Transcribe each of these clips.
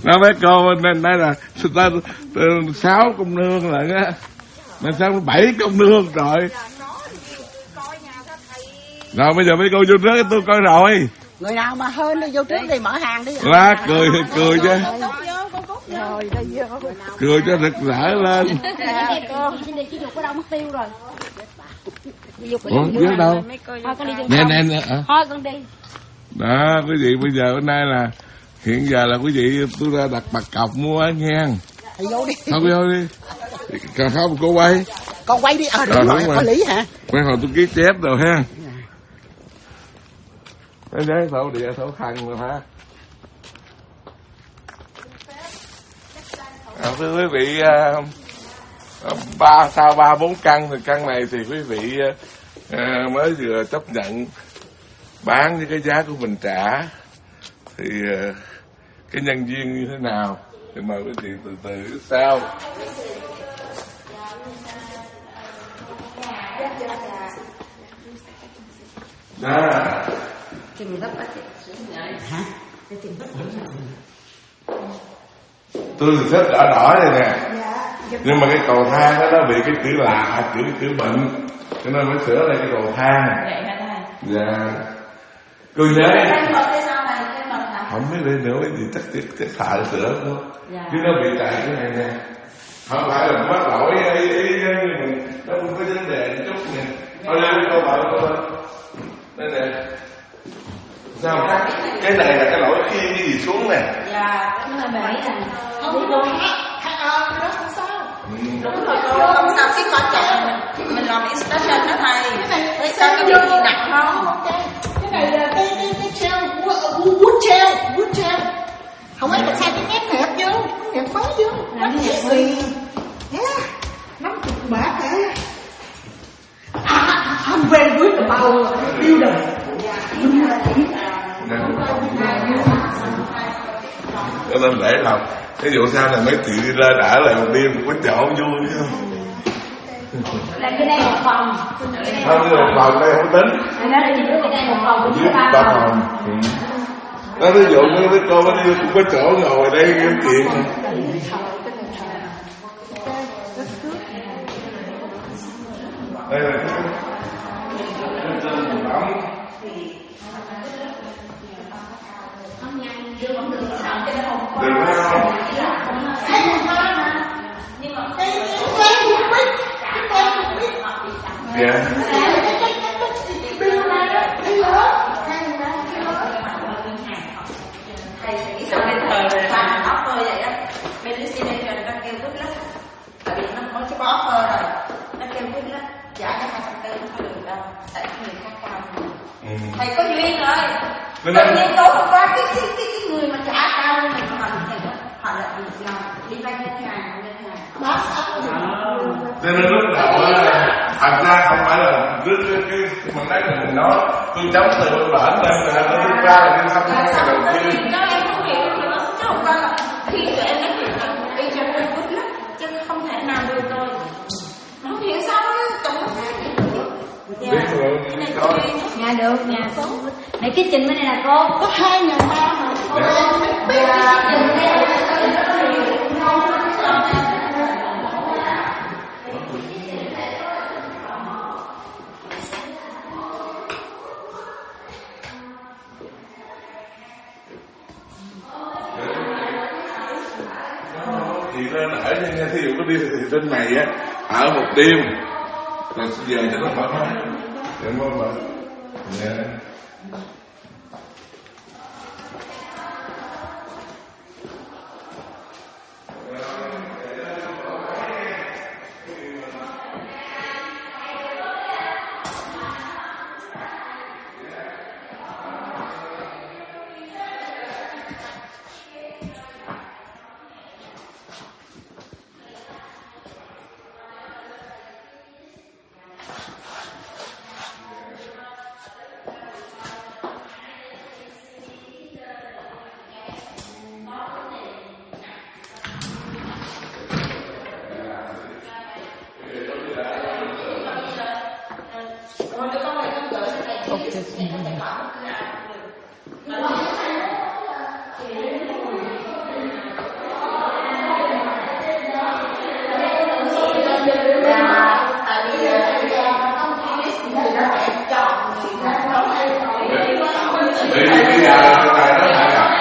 Nó mấy cô nên nói là 6 công nương lận á, mà sao 7 công nương rồi. Rồi bây giờ mấy cô vô trước tôi coi rồi. Người nào mà hơn đi vô trước đi mở hàng đi. Lá cười chứ. Rồi đi vô. Cười cho rực rỡ lên. Chị Dục ở đâu mất tiêu rồi. Ủa dưới đâu? Nè. Thôi con đi. Đó quý vị, bây giờ hôm nay là hiện giờ là quý vị tôi ra đặt bạc cọc mua á nghe. Thì vô đi. Không vô đi. Còn không cô quay. Con quay đi. Đúng rồi, có lý hả? Quay hồi tôi ký chép rồi ha. Cái giấy thổ địa thổ khăn rồi hả? Thưa quý vị, sau 3-4 căn thì căn này thì quý vị mới vừa chấp nhận bán với cái giá của mình trả, thì cái nhân duyên như thế nào thì mời quý vị từ từ sau. Đó. Hả? Tôi thì thích đỏ này nè. Nhưng mà cái cầu thang đó nó bị cái chữ lạ, chữ bệnh, cho nên phải sửa lại cái cầu thang. Dạ. Cô nhớ không biết lên nữa cái gì chắc phải sửa nữa. Chứ nó bị tại cái này nè. Không phải là mắc lỗi ý nhưng nó cũng có vấn đề chút nè. Thôi lên cô bảo cô lên. Đây nè. Sao? Cái này là cái lỗi khi cái gì xuống nè. Dạ, cái này bảy nè. Không đúng. Đó không sao. Đúng rồi cô, không sao, cái con chạy mình làm extension đó thầy. Tại sao cái điều gì nặng không? Cái này là cái treo, wood treo. Không ai có sai cái nét hẹp vô, hẹp quá vô. Nó hẹp gì? 50 bát hả? I'm very good about building. Cho nên để lòng cái vụ sau này mấy chị đi ra đã lại một đêm có chỗ vui chứ không? Là cái đây một phòng. Không, cái một phòng đây không tính. Nó là chỉ cái đây một phòng dưới 3 phòng. Nó ví dụ như mấy cô mới đi cũng có chỗ ngồi đây cái chuyện. Đây là cái bóng. Được không? Dạ. Thầy sẽ nghĩ rằng bên thời là tóc thôi vậy đó. Bên đứa xin đây nó kêu vứt lắm. Tại vì nó có cái bó phơ rồi. Nó kêu vứt lắm. Trả cái 240 không có được đâu. Tại người khác cao. Thầy có duyên rồi. Tự nhiên tối hôm qua cái người mà trả cao hơn mình họ thầy đó. Họ là đi vay ngân hàng. Đó sao? Cho nên lúc đầu thật ra không phải là cái mình nói là mình nói tôi chống từ bên bển lên là nó lúc ra là đi thăm cái đầu tiên. Đó em không hiểu nữa. Chứ không phải là khi tụi em nói chuyện đi cho tôi vứt lắm. Chứ không thể nào đưa tôi. Không hiểu sao nó tổng nhà được, nhà tốt. Này cái trình bên này là cô có 2.300 mà cô em không biết thì nên ở nha, thí dụ có đi thì trên này á ở một đêm rồi về cho nó thoải mái để mà dạ. tại vì không thì nó sẽ chọn bây giờ thầy nói lại à?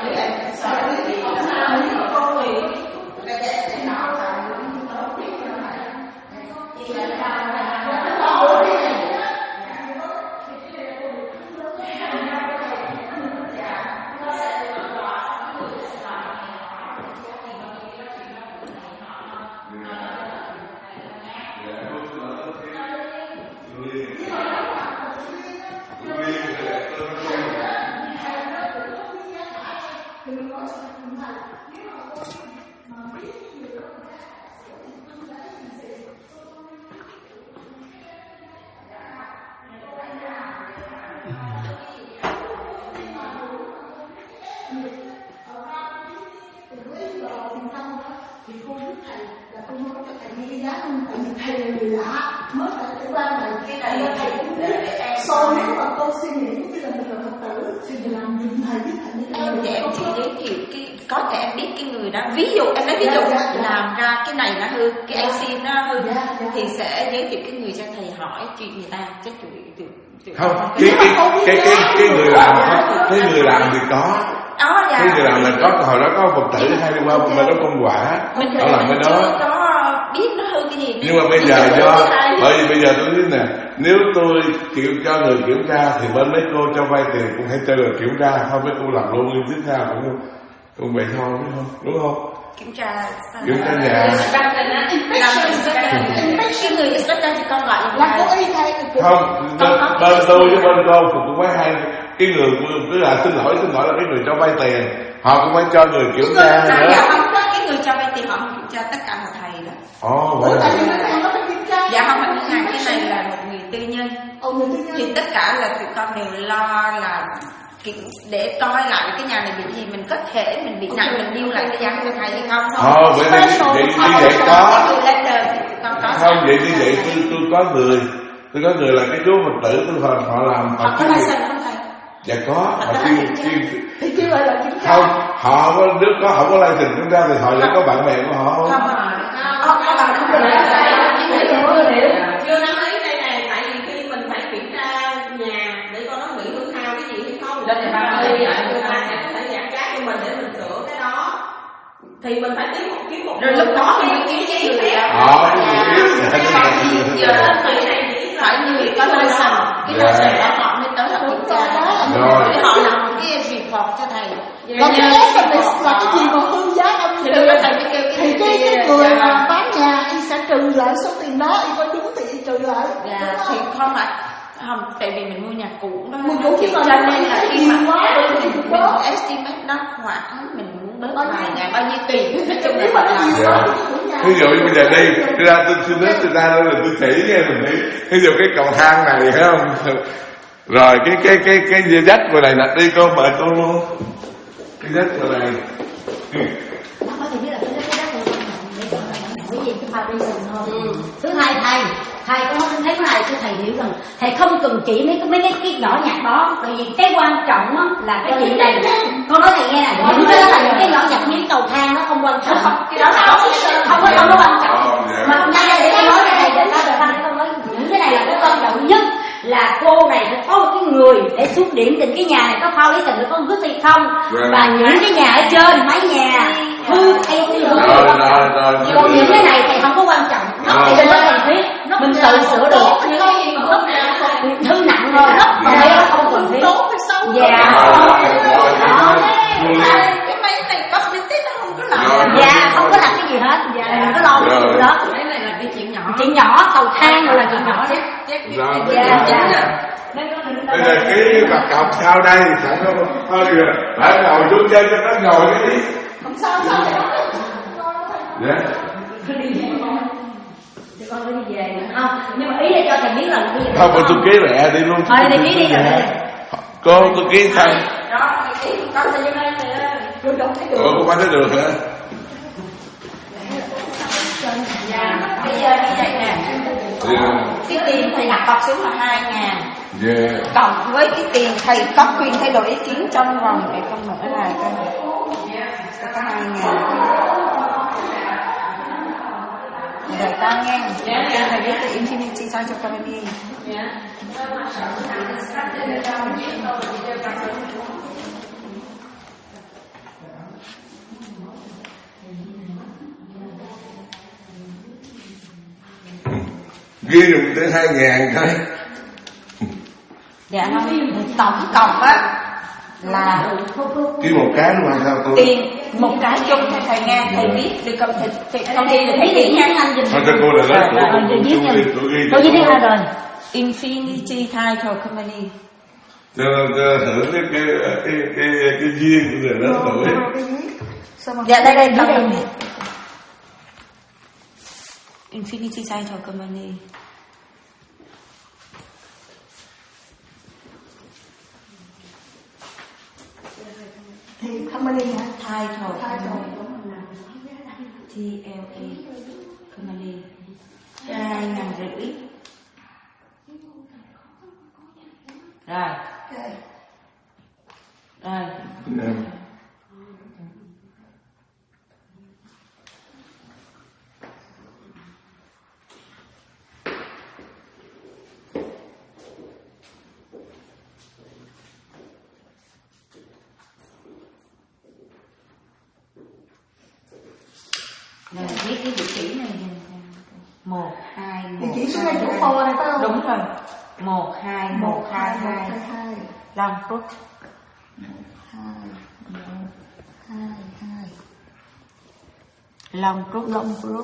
Thầy là người lạ mới phải trải qua này cái này thầy cũng biết. Sau nếu mà con suy nghĩ cái là mình là Phật tử thì mình làm gì thầy biết thầy biết em thì em chỉ giới thiệu cái có thể em biết cái người đó, ví dụ em lấy ví dụ làm ra cái này nó hư, cái IC nó hư thì sẽ giới thiệu cái người cho thầy hỏi chuyện người ta chứ không cái người làm thì có. Cái người làm là có, hồi đó có Phật tử hay đi qua bên đó công quả họ làm bên đó có biết nó hư cái gì. Nhưng mà bây giờ bởi vì bây giờ tôi biết nè, nếu tôi cho người kiểm tra thì bên mấy cô cho vay tiền cũng hãy cho người kiểm tra, không mấy cô làm luôn tiếp theo cũng vậy thôi, đúng không? Đúng không? Kiểm tra nhà. Cái người instructor thì con gọi là cố ý thầy. Không, bên tôi với bên cô cũng phải hay cái người cứ là xin lỗi là cái người cho vay tiền, họ cũng phải cho người kiểm tra nữa. Cái người cho vay tiền họ không kiểm tra, tất cả là thầy đó. Vậy tại vì ngân hàng nó phải kiểm tra. Dạ không phải ngân hàng, cái này là một người tư nhân. Thì tất cả là tụi con đều lo là để coi lại cái nhà này bị gì, mình có thể mình bị nặng mình điêu lại cái giá cho thầy hay không thôi. Vậy như vậy có. Không vậy như vậy tôi có người là cái chú Phật tử tôi họ làm họ có license không thầy? Dạ có. Họ thì kêu gọi là kiểm tra. Không, họ có đứa có không có license kiểm tra thì họ vẫn có bạn bè của họ không? Chưa nói ý đây này, tại vì khi mình phải kiểm tra nhà để coi nó bị hư hao cái gì hay không, nên là người ta sẽ có thể giảm giá cho mình để mình sửa cái đó, thì mình phải kiếm một rồi lúc đó mình kiếm cái người đó. Giờ người này phải người có license, cái license đó họ mới tới họ kiểm tra để họ làm một cái report cho thầy. Còn cái estimate là cái gì mà hư giá âm thì cái người mà bán nhà y sẽ trừ lại số tiền đó, y coi đúng thì y trừ lại. Thì không phải không, tại vì mình mua nhà cũ đó, thì cho nên là khi mà mình estimate nó khoảng mình muốn bớt vài ngàn bao nhiêu tiền, nói chung là ví dụ như bây giờ đi ra tôi xin nói tôi ra là tôi chỉ nghe mình đi, ví dụ cái cầu thang này thấy không, rồi cái dây dắt của này đặt đi con mời con luôn, cái dắt của này có thể biết là cái đất cái gì cái foundation thôi. Thứ hai thầy có thấy cái này cho thầy hiểu rằng thầy không cần chỉ mấy cái nhỏ nhặt đó, tại vì cái quan trọng đó là cái chuyện này. Con nói thầy nghe này, những cái nhỏ nhặt như cầu thang nó không quan trọng, cái đó là không có quan trọng. Mà ngay để con nói cái này để con nói những cái này là cái quan trọng nhất, là cô này phải có một cái người để xuống điểm tình cái nhà này có foundation được có vứt hay không, và những cái nhà ở trên mái nhà hư hay hư còn những cái này thì không có quan trọng, thì đừng có cần thiết, mình tự sửa được, hư nặng thôi, còn đây nó không cần thiết. Dạ cái máy này có biết nó không có làm, dạ không có làm cái gì hết, dạ đừng có lo cái chuyện đó. cái này là cái chuyện nhỏ cầu thang rồi là chuyện nhỏ đấy. Bây giờ cái mặt cọc sau đây chẳng có thôi kìa, phải ngồi xuống chơi cho nó ngồi cái đi. Không sao. Dạ. Con phải đi về nữa không? Nhưng mà ý là cho thầy biết là không, mà tôi ký lẹ đi luôn. Thôi thầy ký đi rồi. Cô tôi ký xong. Đó, con sẽ lên Ủa, không phải thấy được hả? Dạ, bây giờ như vậy nè. Cái tiền thầy đặt cọc xuống là 2.000. Cộng với cái tiền thầy có quyền thay đổi ý kiến trong vòng để con mở lại coi. Có 2.000. Rồi ta nghe. Thầy biết từ Infinity Cycle Company. Ghi được tới 2.000 cái. Dạ không, tổng cộng á là Ký một cái luôn hay sao tôi? tiền một cái chung theo thầy nghe, thầy viết được công ty là thầy viết nha. Thôi cho cô là lớp tôi ghi. Tôi viết ra rồi. Infinity Title Company. Cho thử cái duyên của người lớn tuổi. Dạ đây cầm Infinity Title Company. Thì company hả? Title TLE Company 2.500. Rồi. Rồi. Rồi viết cái địa chỉ này 1 2 1. Địa chỉ số 2 chỗ kho này phải không? Đúng rồi. 1 2 1 2 2. Long Brook. 1 2 1 2 2. Long Brook. Long Brook.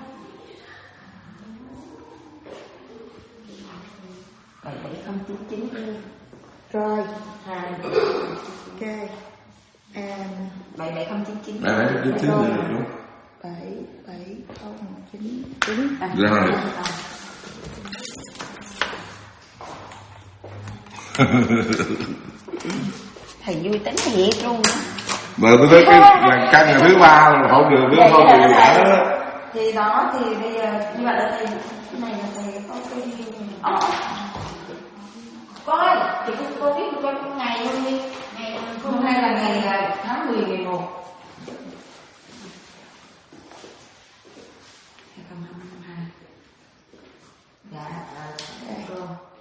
Vậy để không 99 đi. Rồi. 2. Ok. And 77099. Đấy, cái chính là đúng. 77099. Rồi. Thầy vui tính thiệt luôn. Mà tôi thấy cái là căn là thứ ba rồi không được nữa thôi thì giả đó. Thì đó thì bây giờ như vậy là thầy cái này là thầy có cái coi thì cô biết cô ngày luôn đi. Ngày hôm nay là ngày tháng 10 11. 2022. Dạ cô.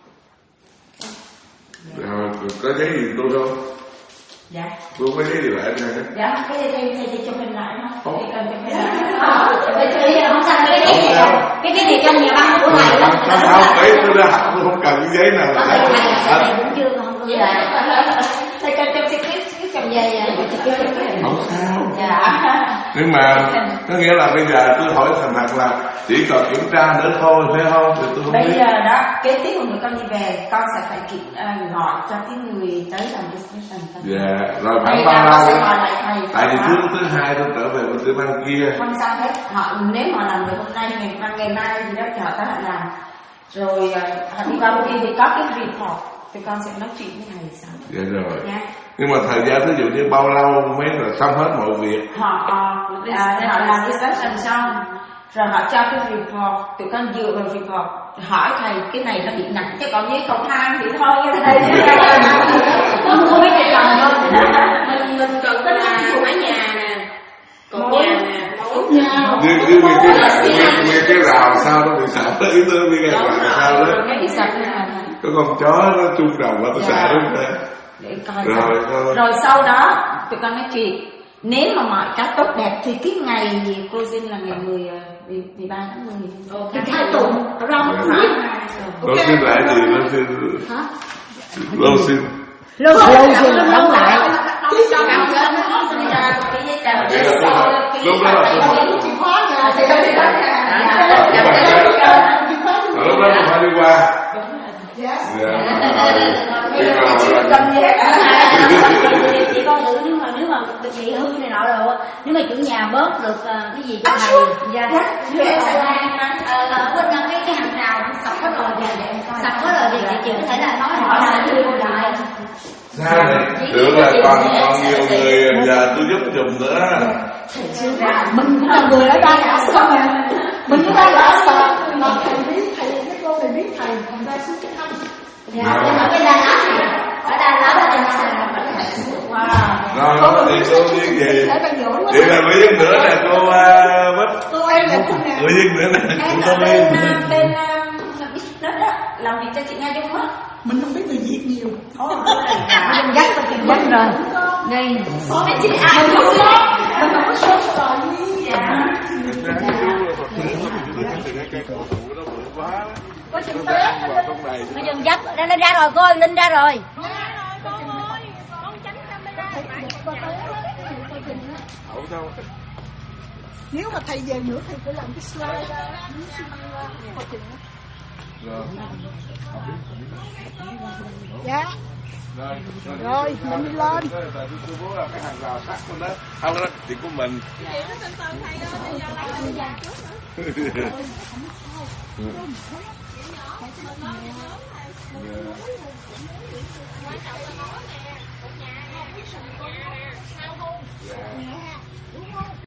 Rồi có giấy gì tôi không? Dạ. Tôi có giấy gì lại này. Dạ cái thầy chụp hình lại không? Thầy cần chụp hình lại. không sao cái gì trong nhà băng của thầy đó. Không ấy tôi không cần cái giấy nào. Thầy cũng chưa không có. Thầy cần chụp cái cầm dây Không sao. Dạ. Nhưng mà có nghĩa là bây giờ tôi hỏi thành thật là chỉ cần kiểm tra nữa thôi phải không? Thì tôi không bây biết. giờ đó kế tiếp một con đi về con sẽ phải gọi cho cái người tới làm business. Dạ rồi khoảng bao lâu? Tại vì thứ thứ hai tôi trở về bên tiểu bang kia. không sao hết, họ nếu họ làm được hôm nay ngày mai thì đó họ tới họ làm rồi họ đi qua bên kia thì có cái report thì con sẽ nói chuyện với thầy sao. Dạ rồi. Dạ. Nhưng mà thời gian ví dụ như bao lâu mới là xong hết mọi việc? Họ làm discussion xong rồi họ cho cái report, tụi con dựa vào report hỏi thầy cái này nó bị nặng chứ còn như cầu thang thì thôi thầy Không biết thầy làm đâu. mình cần tới là mái nhà nè, cột nhà nè, Như cái rào sao nó bị sạt tới ý tôi bị gạt lại sao đó. cái bị sạt Có con chó nó chung đầu và nó xả đúng không? để coi rồi sau đó tụi con nói chuyện nếu mà mọi cái tốt đẹp thì cái ngày gì closing là ngày 13 tháng 10. Cái hai tuần rong phải. Nó xin lại gì nó xin lâu xin Lâu xin đóng lại. lúc đó là chìa khóa nhà thì lúc đó phải đi qua. Chị con thử nếu mà bị hư này nọ rồi, nếu mà chủ nhà bớt được cái gì cho thầy dạ bên cái hàng rào sập hết rồi thì chị có thể là nói họ là đưa lại. Sao này? Tưởng là còn nhiều người giờ tôi giúp dùm nữa. mình cũng là người ở đây đã sao mà mình cũng đã sao mà thầy biết thầy cái cô này biết thầy thành ra xuống cái thăm. Ở cái Đà Nẵng ở Đà Nẵng Rồi thì cô biết gì? Vậy là mấy đứa nữa là cô Bích. Cô em Ủa nhưng nữa nè, em cũng ở có mấy bên business á, làm việc cho chị Nga Dung á. Mình không biết người Việt nhiều. Mình dắt vào tiền dắt rồi. Đây. Mấy chị ai cũng Mình không có số rồi đi. có chừng Tết. Nó dừng dắt, nó ra rồi cô ơi, Linh ra rồi. Nếu mà thầy về nữa thầy phải làm cái slide ra. Dạ. Rồi, mình đi lên. Tôi bố là cái hàng rào sắt con đó. Không đó, chuyện của mình.